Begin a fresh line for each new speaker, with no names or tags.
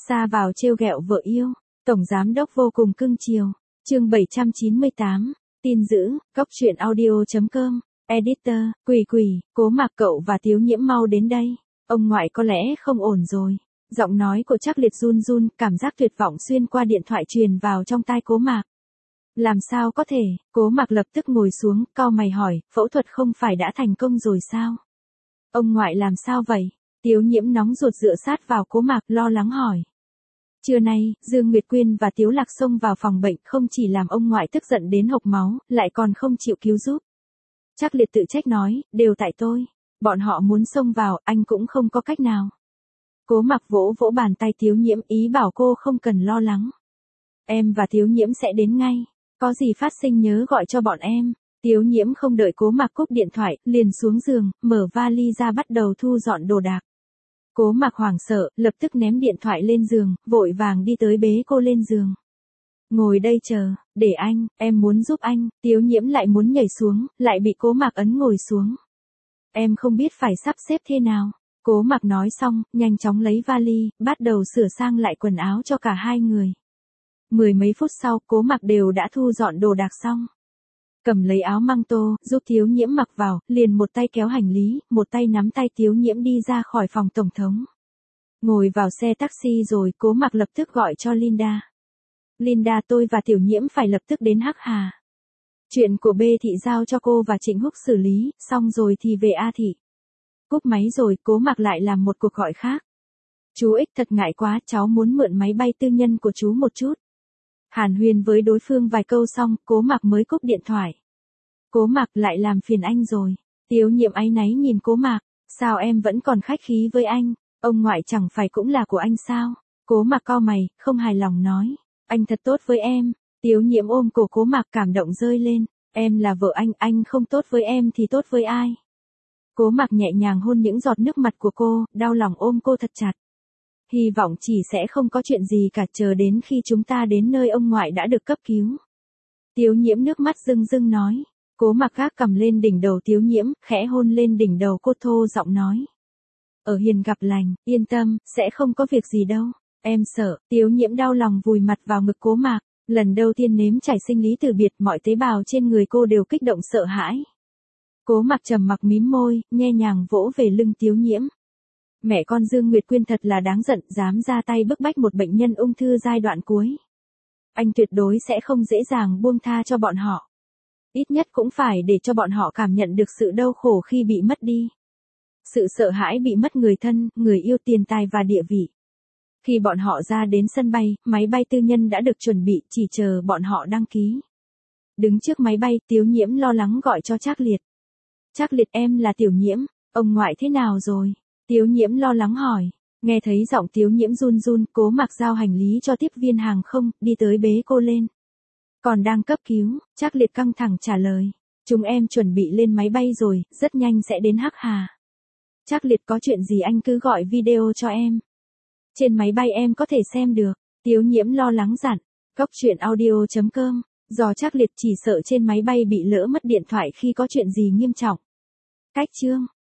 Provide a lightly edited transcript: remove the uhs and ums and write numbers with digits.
Xa vào trêu ghẹo vợ yêu, tổng giám đốc vô cùng cưng chiều. Chương 798, tin dữ, cóc truyện audio.com, editor, Quỳ Quỳ, Cố Mạc cậu và Tiếu Nhiễm mau đến đây. Ông ngoại có lẽ không ổn rồi. Giọng nói của Trác Liệt run run, cảm giác tuyệt vọng xuyên qua điện thoại truyền vào trong tai Cố Mạc. Làm sao có thể? Cố Mạc lập tức ngồi xuống, cau mày hỏi, phẫu thuật không phải đã thành công rồi sao? Ông ngoại làm sao vậy? Tiếu Nhiễm nóng ruột dựa sát vào Cố Mạc, lo lắng hỏi. Trưa nay, Dương Nguyệt Quyên và Tiếu Lạc xông vào phòng bệnh, không chỉ làm ông ngoại tức giận đến hộc máu, lại còn không chịu cứu giúp. Trác Liệt tự trách nói, đều tại tôi. Bọn họ muốn xông vào, anh cũng không có cách nào. Cố Mạc vỗ vỗ bàn tay Tiếu Nhiễm, ý bảo cô không cần lo lắng. Em và Tiếu Nhiễm sẽ đến ngay. Có gì phát sinh nhớ gọi cho bọn em. Tiếu Nhiễm không đợi Cố Mạc cúp điện thoại, liền xuống giường, mở vali ra bắt đầu thu dọn đồ đạc. Cố Mạc hoảng sợ, lập tức ném điện thoại lên giường, vội vàng đi tới bế cô lên giường. Ngồi đây chờ, để anh, em muốn giúp anh. Tiếu Nhiễm lại muốn nhảy xuống, lại bị Cố Mạc ấn ngồi xuống. Em không biết phải sắp xếp thế nào. Cố Mạc nói xong, nhanh chóng lấy vali, bắt đầu sửa sang lại quần áo cho cả hai người. 10 mấy phút sau, Cố Mạc đều đã thu dọn đồ đạc xong. Cầm lấy áo măng tô, giúp Tiếu Nhiễm mặc vào, liền một tay kéo hành lý, một tay nắm tay Tiếu Nhiễm đi ra khỏi phòng tổng thống. Ngồi vào xe taxi rồi, Cố Mạc lập tức gọi cho Linda. Linda, tôi và Tiểu Nhiễm phải lập tức đến Hắc Hà. Chuyện của B thị giao cho cô và Trịnh Húc xử lý, xong rồi thì về A thị. Cúp máy rồi, Cố Mạc lại làm một cuộc gọi khác. Chú Ích thật ngại quá, cháu muốn mượn máy bay tư nhân của chú một chút. Hàn huyên với đối phương vài câu xong, Cố Mạc mới cúp điện thoại. Cố Mạc, lại làm phiền anh rồi. Tiếu Nhiễm áy náy nhìn Cố Mạc, sao em vẫn còn khách khí với anh, ông ngoại chẳng phải cũng là của anh sao? Cố Mạc cau mày, không hài lòng nói, anh thật tốt với em. Tiếu Nhiễm ôm cổ Cố Mạc cảm động rơi lên, em là vợ anh không tốt với em thì tốt với ai? Cố Mạc nhẹ nhàng hôn những giọt nước mặt của cô, đau lòng ôm cô thật chặt. Hy vọng chỉ sẽ không có chuyện gì cả, chờ đến khi chúng ta đến nơi ông ngoại đã được cấp cứu. Tiếu Nhiễm nước mắt rưng rưng nói. Cố Mạc gác cầm lên đỉnh đầu Tiếu Nhiễm, khẽ hôn lên đỉnh đầu cô, thô giọng nói. Ở hiền gặp lành, yên tâm, sẽ không có việc gì đâu. Em sợ. Tiếu Nhiễm đau lòng vùi mặt vào ngực Cố Mạc. Lần đầu tiên nếm trải sinh lý từ biệt, mọi tế bào trên người cô đều kích động sợ hãi. Cố Mạc trầm mặc mím môi, nhẹ nhàng vỗ về lưng Tiếu Nhiễm. Mẹ con Dương Nguyệt Quyên thật là đáng giận, dám ra tay bức bách một bệnh nhân ung thư giai đoạn cuối. Anh tuyệt đối sẽ không dễ dàng buông tha cho bọn họ. Ít nhất cũng phải để cho bọn họ cảm nhận được sự đau khổ khi bị mất đi. Sự sợ hãi bị mất người thân, người yêu, tiền tài và địa vị. Khi bọn họ ra đến sân bay, máy bay tư nhân đã được chuẩn bị, chỉ chờ bọn họ đăng ký. Đứng trước máy bay, Tiếu Nhiễm lo lắng gọi cho Trác Liệt. Trác Liệt, em là Tiểu Nhiễm, ông ngoại thế nào rồi? Tiếu Nhiễm lo lắng hỏi. Nghe thấy giọng Tiếu Nhiễm run run, Cố Mạc giao hành lý cho tiếp viên hàng không, đi tới bế cô lên. Còn đang cấp cứu, Trác Liệt căng thẳng trả lời. Chúng em chuẩn bị lên máy bay rồi, rất nhanh sẽ đến Hắc Hà. Trác Liệt, có chuyện gì anh cứ gọi video cho em. Trên máy bay em có thể xem được. Tiếu Nhiễm lo lắng dặn. Cóc truyện audio.com, do Trác Liệt chỉ sợ trên máy bay bị lỡ mất điện thoại khi có chuyện gì nghiêm trọng. Cách chương.